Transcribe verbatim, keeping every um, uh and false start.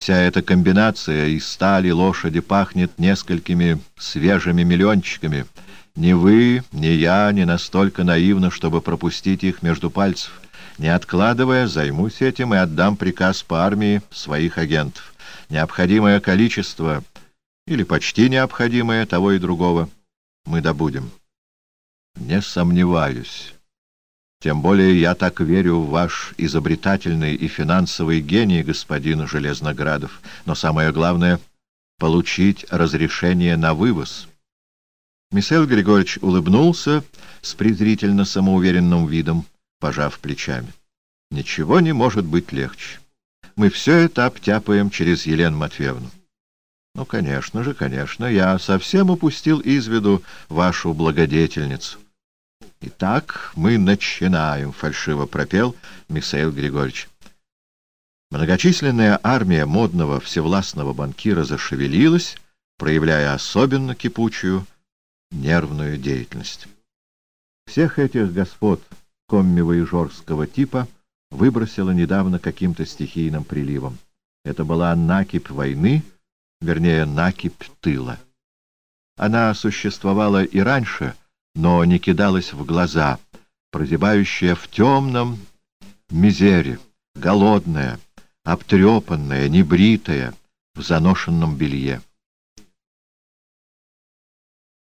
вся эта комбинация из стали лошади пахнет несколькими свежими миллиончиками. Ни вы, ни я не настолько наивны, чтобы пропустить их между пальцев. Не откладывая, займусь этим и отдам приказ по армии своих агентов. Необходимое количество, или почти необходимое, того и другого, мы добудем. Не сомневаюсь. Тем более я так верю в ваш изобретательный и финансовый гений, господин Железноградов. Но самое главное — получить разрешение на вывоз. Михаил Григорьевич улыбнулся с презрительно самоуверенным видом, пожав плечами. Ничего не может быть легче. Мы все это обтяпаем через Елену Матвеевну. Ну, конечно же, конечно, я совсем упустил из виду вашу благодетельницу. Итак, мы начинаем, — фальшиво пропел Михаил Григорьевич. Многочисленная армия модного всевластного банкира зашевелилась, проявляя особенно кипучую нервную деятельность. Всех этих господ коммивояжерского типа выбросило недавно каким-то стихийным приливом. Это была накипь войны, вернее, накипь тыла. Она существовала и раньше, но не кидалась в глаза, прозябающая в темном мизере, голодная, обтрепанная, небритая, в заношенном белье.